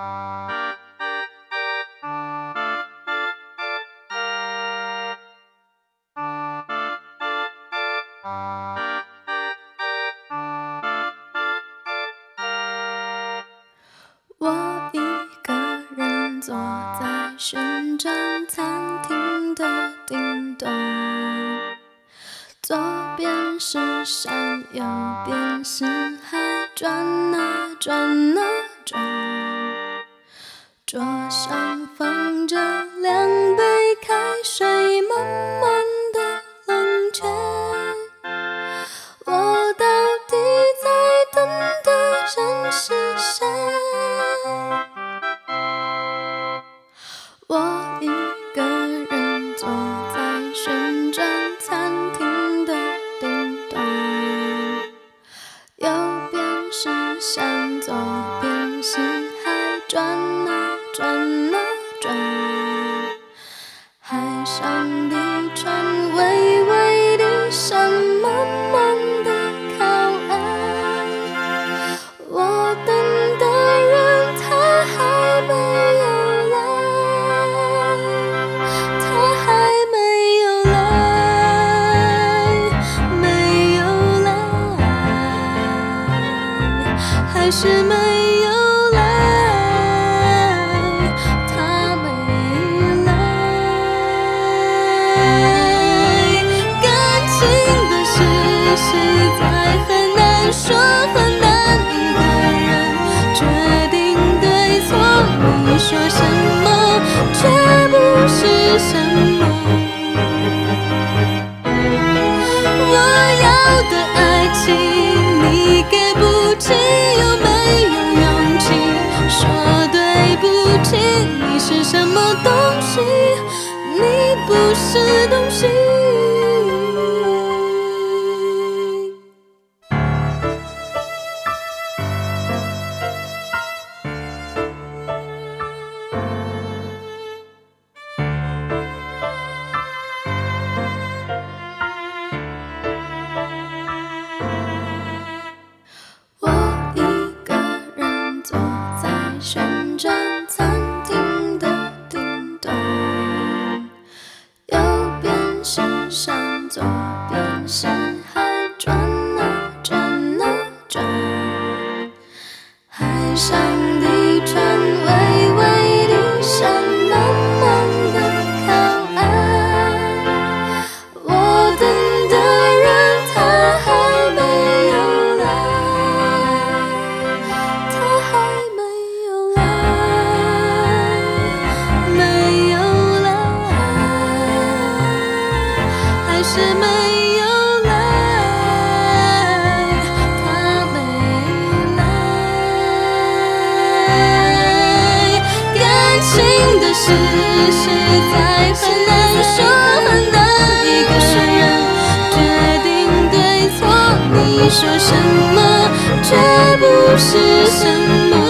我一个人坐在旋转餐厅的顶端，左边是山，右边是海，转啊转啊转。桌上放着2杯开水，慢慢的冷却。我到底在等的人是谁？我一个人坐在旋转餐厅的顶端，右边是山，左边是海，转啊转啊转。海上的船微微地闪，慢慢地靠岸。我等的人他还没有来，他还没有来，没有来，还是没有来，他没来。感情的事实在很难说，很难一个人决定对错。你说什么，却不是什么。我要的爱情，你给不起，有没有勇气说对不起？你是什么东西？你不是东西。我一个人坐在旋转餐厅的顶端，右边是山，左边是海，转啊转啊转。海上的船微微地闪，慢慢地靠岸。我等的人他还没有来，他还没有来，没有来，还是没有来，他没来。感情的事实在很难说，很难一个人决定对错。你说什么，却不是什么。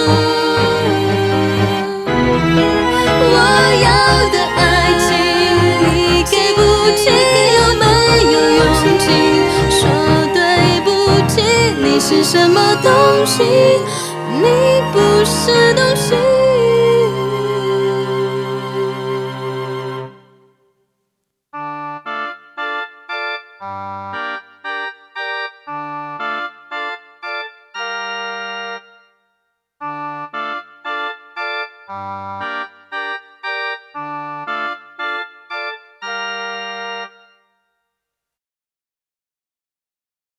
我要的爱情，你给不起，有没有勇气说对不起？你是什么东西？你不是东西。